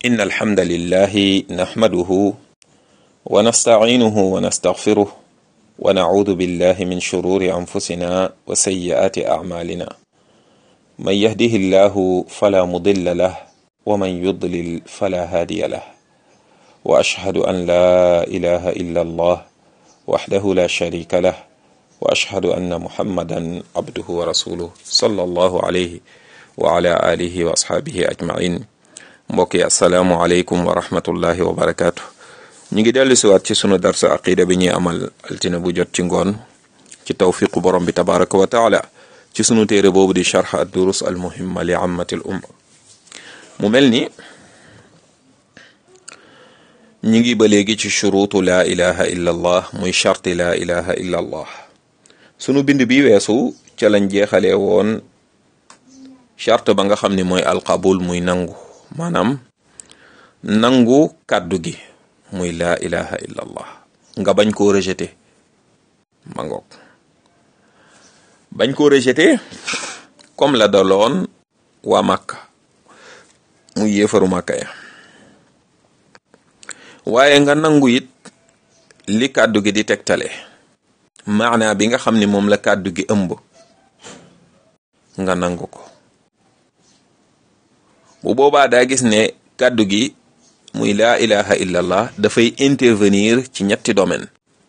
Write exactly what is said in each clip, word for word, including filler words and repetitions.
إن الحمد لله نحمده ونستعينه ونستغفره ونعوذ بالله من شرور أنفسنا وسيئات أعمالنا من يهده الله فلا مضل له ومن يضلل فلا هادي له وأشهد أن لا إله إلا الله وحده لا شريك له وأشهد أن محمدا عبده ورسوله صلى الله عليه وعلى آله وأصحابه أجمعين. mbokk yi asalaamualeykum wa rahmatullahi wa barakaatu. ñu ngi dellu siwaat ci sunu darsa aqida bi ñuy amal altine bu jot ci ngoon ci tawfiqu borom bi tabaraka wa taala ci sunu téere boobu di charx ad durus al muhimma li ammati l umma. mu mel ni ñu ngi ba léegi ci churutu laa ilaha illa allah muy charti laa ilaha illa allah. sunu bind bi weesu ca lañ jeexalee woon charte ba nga xam ni mooy alqabul muy nangu maanaam nangu kàddu gi muy laa ilaha illa allah nga bañ koo rejeté ma ngoog bañ koo rejeté comme la daloon waa Makka muy yéefaru Makka ya waaye nga nangu it li kàddu gi di tegtale maanaa bi nga xam ni moom la kàddu gi ëmb nga nangu ko. bu boobaa daa gis ne kàddu gi muy laa ilaha illallah dafay intervenir ci ñetti domaine.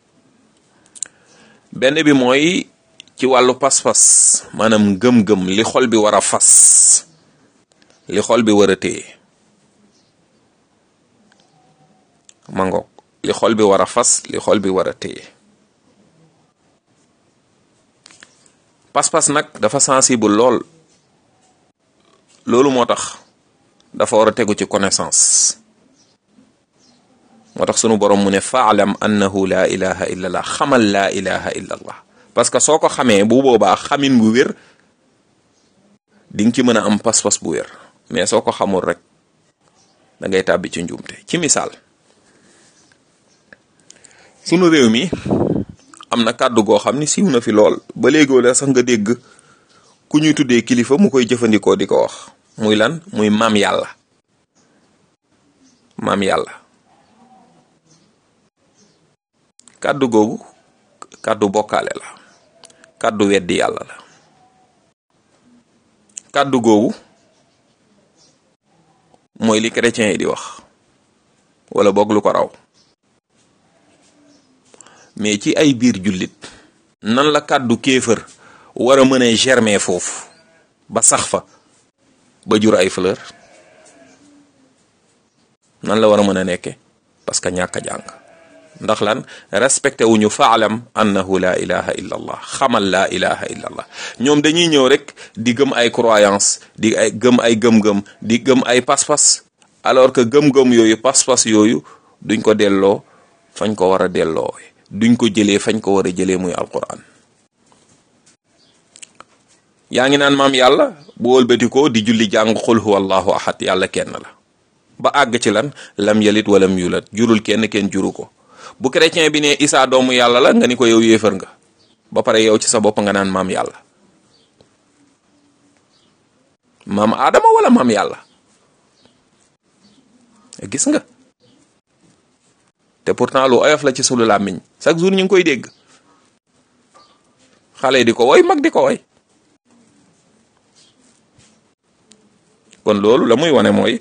benn bi mooy ci wàllu pas-pas maanaam gëm-gëm li xol bi war a fas li xol bi war a téye ma ngoog li xol bi war a fas li xol bi war a téye. pas-pas nag dafa sensible lool loolu moo tax dafa war a tegu ci connaissance moo tax sunu borom mu ne faalam annahu laa ilaha illa allah xamal laa ilaha illa allah parce que soo ko xamee bu boobaa xamin bu wér di nga ci mën a am pas-pas bu wér mais soo ko xamul rek da ngay tàbbi ci njuumte. ci misaal sunu réew mi am na kàddu goo xam ni siiw na fi lool ba léegoo la sax nga dégg ku ñuy tuddee kilifa mu koy jëfandikoo di ko wax muy lan muy maam yàlla maam yàlla kàddu googu kàddu bokkaale la kàddu weddi yàlla la kàddu googu mooy li chrétiens yi di wax wala boog lu ko raw mais ci ay biir jullit nan la kàddu kéefër war a mën a germer foofu ba sax fa ba jur ay fleur nan la war a mën a nekke parce que ñàkk a jàng ndax lan respecté wuñu faalam annahu la ilaha illa allah xamal la ilaha illa allah. ñoom dañuy ñëw rek di gëm ay croyance di ay gëm ay gëm-gëm di gëm ay pas-pas alors que gëm-gëm yooyu pas-pas yooyu duñ ko delloo fañ ko war a delloo duñ ko jëlee fañ ko war a jëlee muy alquran. yaa ngi naan maam yàlla bu wëlbati ko di julli jàng xul huwa allahu ahad yàlla kenn la ba àgg ci lan lam yalit walam yulat jurul kenn kenn juru ko. bu chrétien bi ne Isa doomu yàlla la nga ni ko yow yéefar nga ba pare yow ci sa bopp nga naan maam yàlla maam Adama wala maam yàlla gis nga te pourtant lu oyof la ci sulu làmmiñ chaque jour ñu ngi koy dégg xale di ko woy mag di ko woy. kon loolu la muy wane mooy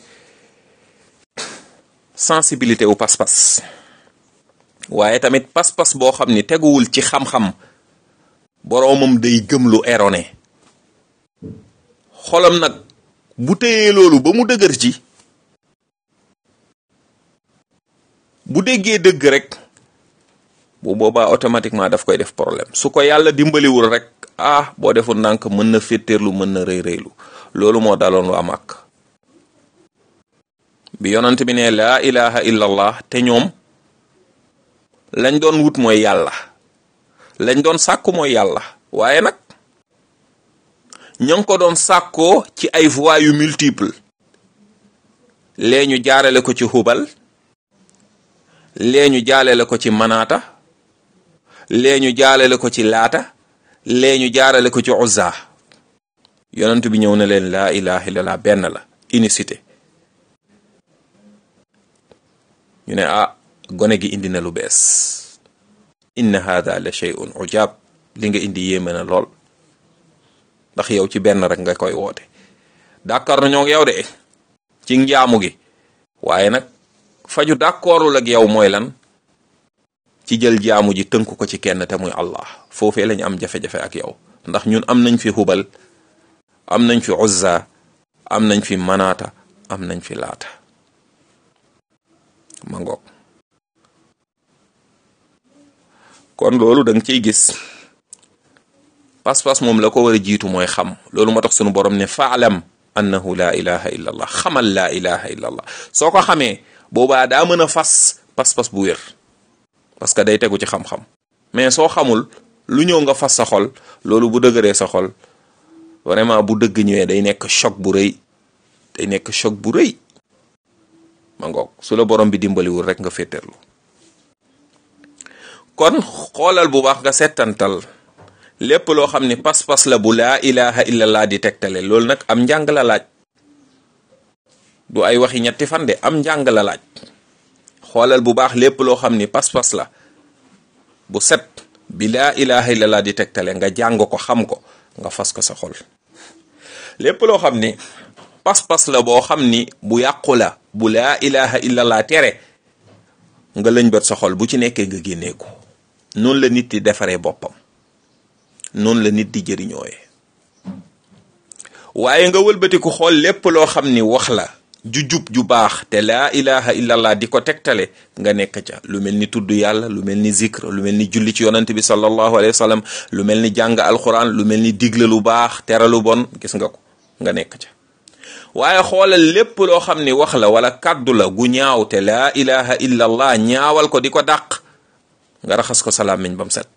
sensibilité wu pas-pas waaye tamit pas-pas boo xam ni teguwul ci xam-xam boroomam day gëm lu erroné xolam nag bu téyee loolu ba mu dëgër ci bu déggee dëgg rek bu boobaa automatiquement daf koy def problème su ko yàlla dimbaliwul rek ah boo deful ndànk mën na féttéerlu mën na rëy rëylu. loolu moo daloon waa Makka bi yonent bi ne laa ilaha illa allah te ñoom lañ doon wut mooy yàlla lañ doon sàkku mooy yàlla waaye nag ña ngi ko doon sàkkoo ci ay voies yu multiple lee ñu jaarale ko ci Hubal lee ñu jaarale ko ci Manaata lee ñu jaarale ko ci Laata lee ñu jaarale ko ci Uzza yonent bi ñëw na leen laa ilaha illallah benn la unicité ñu ne ah gone gi indi na lu bees, inna hada la shay'un ujab, li nga indi yéeme na lool, ndax yow ci benn rek nga koy woote. d'accord na ñoo yow de ci njaamu gi, waaye nag faju d'accordul ak yow mooy lan, ci jël jaamu ji tënk ko ci kenn te muy Allah. foofee lañ am jafe-jafe ak yow, ndax ñun am nañ fi Hubal, am nañ fi Uzza, am nañ fi Manaata, am nañ fi Laata. ma ngoog kon loolu da nga ciy gis pas-pas moom la ko war a jiitu mooy xam. loolu moo tax sunu borom ne faalam annahu la ilaha illa allah, xamal la ilaha illa allah. soo ko xamee boobaa daa mën a fas pas-pas bu wér, parce que day tegu ci xam-xam. mais soo xamul lu ñëw nga fas sa xol, loolu bu dëgëree sa xol vraiment bu dëgg ñëwee day nekk choc bu rëy, day nekk choc bu rëy. ma ngoog su la borom bi dimbaliwul rek nga féeteerlu. kon xoolal bu baax nga settantal lépp loo xam ne pas-pas la bu laa ilaha illallah di tegtale. loolu nag am njàng la laaj, du ay waxi ñetti fan de, am njàng la laaj. xoolal bu baax lépp loo xam ni pas-pas la bu set bi laa ilaha illallah di tegtale, nga jàng ko xam ko, nga fas ko sa xol. lépp loo xam ni pas-pas la boo xam ni bu yàqu la bu laa ilaha illallah tere, nga lëñbët sa xol, bu ci nekkee nga génnee ko. noonu la nit di defaree boppam, noonu la nit di jëriñooyee. waaye nga wëlbatiku xool lépp loo xam ni wax la ju jub ju baax te laa ilaha illallah di ko tegtale, nga nekk ca. lu mel ni tudd yàlla, lu mel ni zikr, lu mel ni julli ci yonante bi sallallahu alayhi wa sallam, lu mel ni jàng alquran, lu mel ni digle lu baax tere lu bon, gis nga ko, nga nekk ca. waaye xoolal lépp loo xam ni wax la wala kàddu la gu ñaaw te laa ilaha illallah ñaawal ko di ko dàq, nga raxas ko sa làmmiñ bam set.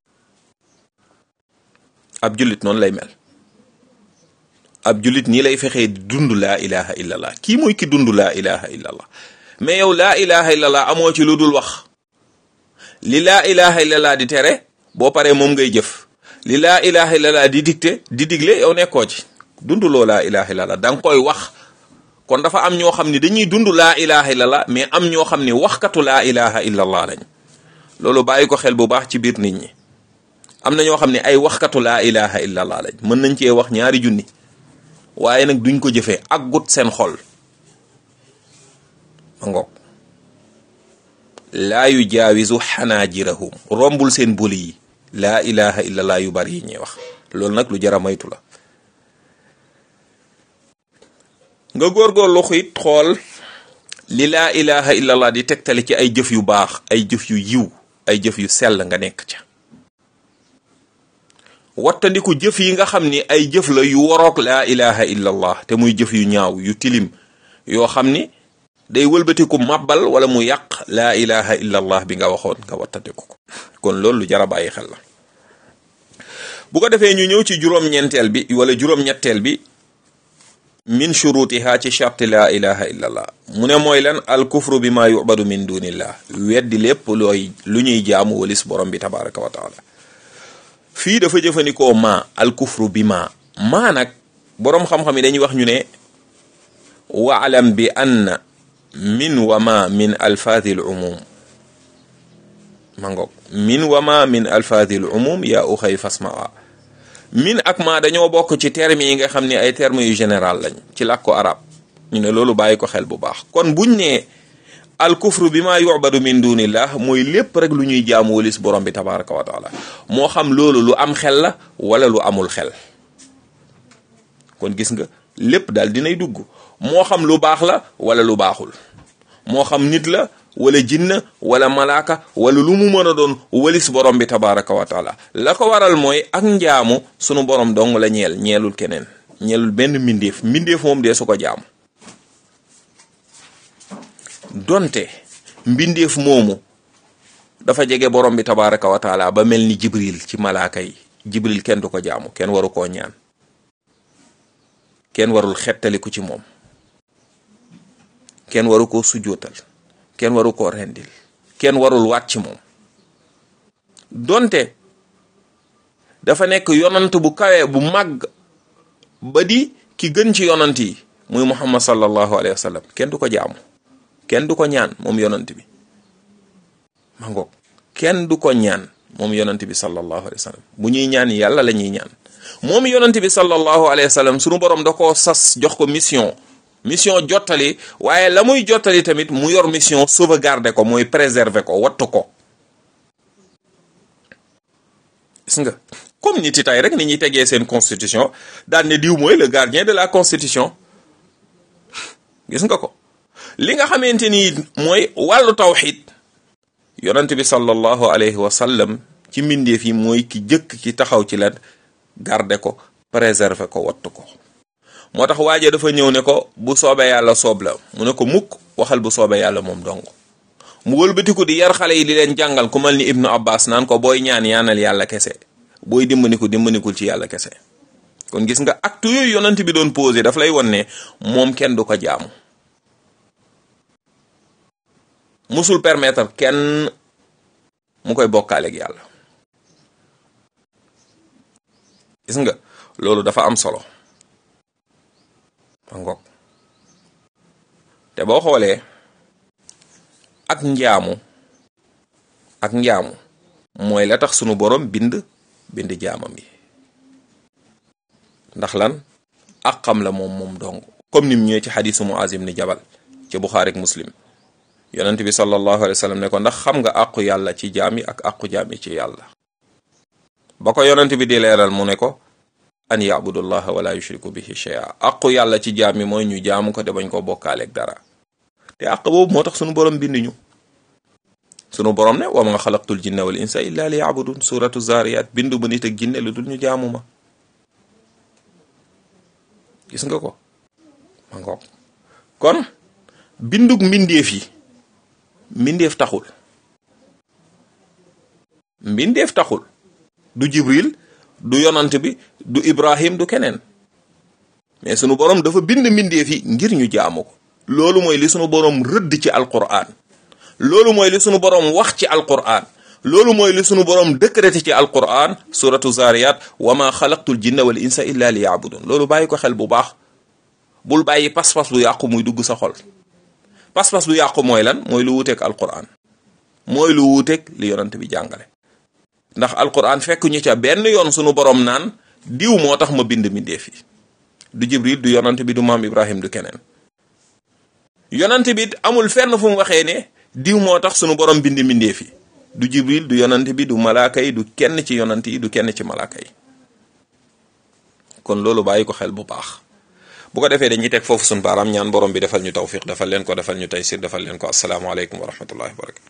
ab jullit noonu lay mel. ab jullit nii lay fexee dund laa ilaha illallah. kii mooy ki dund laa ilaha illallah. mais yow laa ilaha illallah amoo ci lu dul wax. li laa ilaha illallah di tere boo paree moom ngay jëf. li laa ilaha illallah di dicté di digle yow nekkoo ci. dund loo laa ilaha illallah da nga koy wax. kon dafa am ñoo xam ni dañuy dund laa ilaha illallah, mais am ñoo xam ni waxkatu laa ilaha illallah lañ. loolu bàyyi ko xel bu baax ci biir nit ñi. am na ñoo xam ne ay waxkatu laa ilaha illallah lañ, mën nañ cee wax ñaari junni, waaye nag duñ ko jëfee ak gut seen xol. ma ngoog laa yu jaawisu xanaajirahum, rombul seen boli yi laa ilaha illallah yu bari yi ñuy wax. loolu nag lu jara maytu la. nga góorgóorlu xit xool li laa ilaha illallah di tegtale ci ay jëf yu baax, ay jëf yu yiw, ay jëf yu sell, nga nekk ca. wattandiku jëf yi nga xam ni ay jëf la yu waroog laa ilaha illallah, te muy jëf yu ñaaw yu tilim yoo xam ni day wëlbatiku màbbal wala mu yàq laa ilaha illallah bi nga waxoon, nga wattandiku ko. kon loolu lu jar a bàyyi xel la. bu ko defee ñu ñëw ci juróom-ñeenteel bi wala juróom-ñetteel bi min shurutiha ci sharti laa ilaha illallah. mu ne mooy lan? al kufru bi ma yubadu min dunillah, weddi lépp looy lu ñuy jaamu walis borom bi tabaraka wa taala. fii dafa jëfandikoo ma al kufru bi ma maa nag boroom xam-xam yi dañuy wax ñu ne waalam bi anna min wa ma min alfaadil umum. ma ngoog min wa ma min alfaadil umum yaa uxay fasmaa. min ak ma dañoo bokk ci termes yi nga xam ne ay termes yu général lañ ci làkku arab. ñu ne loolu bàyyi ko xel bu baax. kon buñ ne al kufru bi ma yubadu min dunillah mooy lépp rek lu ñuy jaamu walis borom bi tabaraka wa taala, moo xam loolu lu am xel la wala lu amul xel. kon gis nga lépp daal dinay dugg, moo xam lu baax la wala lu baaxul, moo xam nit la wala jinna wala malaaka wala lu mu mën a doon walis borom bi tabaraka wa taala. la ko waral mooy ak njaamu sunu borom dong la ñeel, ñeelul keneen, ñeelul benn mbindeef. mbindeef moom dee su ko jaamu. donte mbindeef moomu dafa jege borom bi tabaraka wa taala ba mel ni jibril ci malaaka yi. jibril kenn du ko jaamu, kenn waru koo ñaan, kenn warul xettaliku ci moom, kenn waru koo sujjootal, kenn waru koo rendil, kenn warul waat ci moom. donte dafa nekk yonant bu kawe bu màgg ba di ki gën ci yonant yi muy muhammad sallallahu alayhi wa sallam, kenn du ko jaamu, kenn du ko ñaan moom yonant bi ma ngoog kenn du ko ñaan moom yonant bi sallallahu alayhi wa sallam bu ñuy ñaan yàlla la ñuy ñaan moom yonant bi sallallahu alayhi wa sallam sunu borom da koo sas jox ko mission mission jottali waaye la muy jottali tamit mu yor mission sauvegarder ko mooy préserver ko wattu ko gis nga comme nit yi tey rek ni ñuy tegee seen constitution daan ne diw mooy le gardien de la constitution gis nga ko li nga xamante ni mooy wàllu tawxid yonent bi sallallahu alayhi wa sallam ci mbindeef yi mooy ki jëkk ki taxaw ci lan garder ko préserver ko wattu ko moo tax waaje dafa ñëw ne ko bu soobee yàlla soob la mu ne ko mukk waxal bu soobee yàlla moom dong mu wëlbatiku di yar xale yi di leen jàngal ku mel ni ibnu abbas naan ko booy ñaan yaanal yàlla kese booy dimbaniku dimbanikul ci yàlla kese kon gis nga acte yooyu yonent bi doon posé daf lay won ne moom kenn du ko jaamu musul permettre kenn mu koy bokkaaleeg yàlla gis nga loolu dafa am solo ma ngoog te boo xoolee ak njaamu ak njaamu mooy la tax sunu borom bind bind jaamam yi ndax lan àqam la moom moom dong comme nim ñëwee ci xadisu Muaz ibn Jabal ci Buxaari ak Muslim yonent bi sallallahu alayhi wa sallam ne ko ndax xam nga àqu yàlla ci jaam yi ak àqu jaam yi ci yàlla ba ko yonent bi di leeral mu ne ko an ya'budullaha wala yushriku bihi shay'a àqu yàlla ci jaam yi mooy ñu jaamu ko te bañ koo bokkaaleeg dara te àq boobu moo tax sunu borom bind ñu sunu borom ne wa ma xalaqtul jinna wal insa illa li ya'budun suratu zariyat bindu ba nit ak jinne lu dul ñu jaamu ma gis nga ko ma ngoog kon bindug mbindeef yi mbindeef taxul mbindeef taxul du jibril du yonant bi du ibrahim du keneen mais sunu borom dafa bind mbindeef yi ngir ñu jaamu ko loolu mooy li sunu borom rëdd ci alquran loolu mooy li sunu borom wax ci alquran loolu mooy li sunu borom décrété ci alquran suratu zariyat wa ma xalaqtul jinna wal insa illa li ya'budun loolu bàyyi ko xel bu baax bul bàyyi pas-pas bu yàqu muy dugg sa xol pas-pas bu yàqu mooy lan mooy lu wuuteeg alquran mooy lu wuuteeg li yonant bi jàngale ndax alquran fekk ñu ca benn yoon sunu borom naan diw moo tax ma bind mbindeef yi du jibril du yonant bi du maam ibrahim du keneen yonant bi amul fenn fu mu waxee ne diw moo tax sunu borom bind mbindeef yi du jibril du yonant bi du malaaka yi du kenn ci yonant yi du kenn ci malaaka yi kon loolu bàyyi ko xel bu baax bu ko defee dañuy teg foofu sunu baaraam ñaan borom bi defal ñu tawfiq defal leen ko defal ñu taysir defal leen ko assalaamu aleykum wa rahmatullahi wa barakatu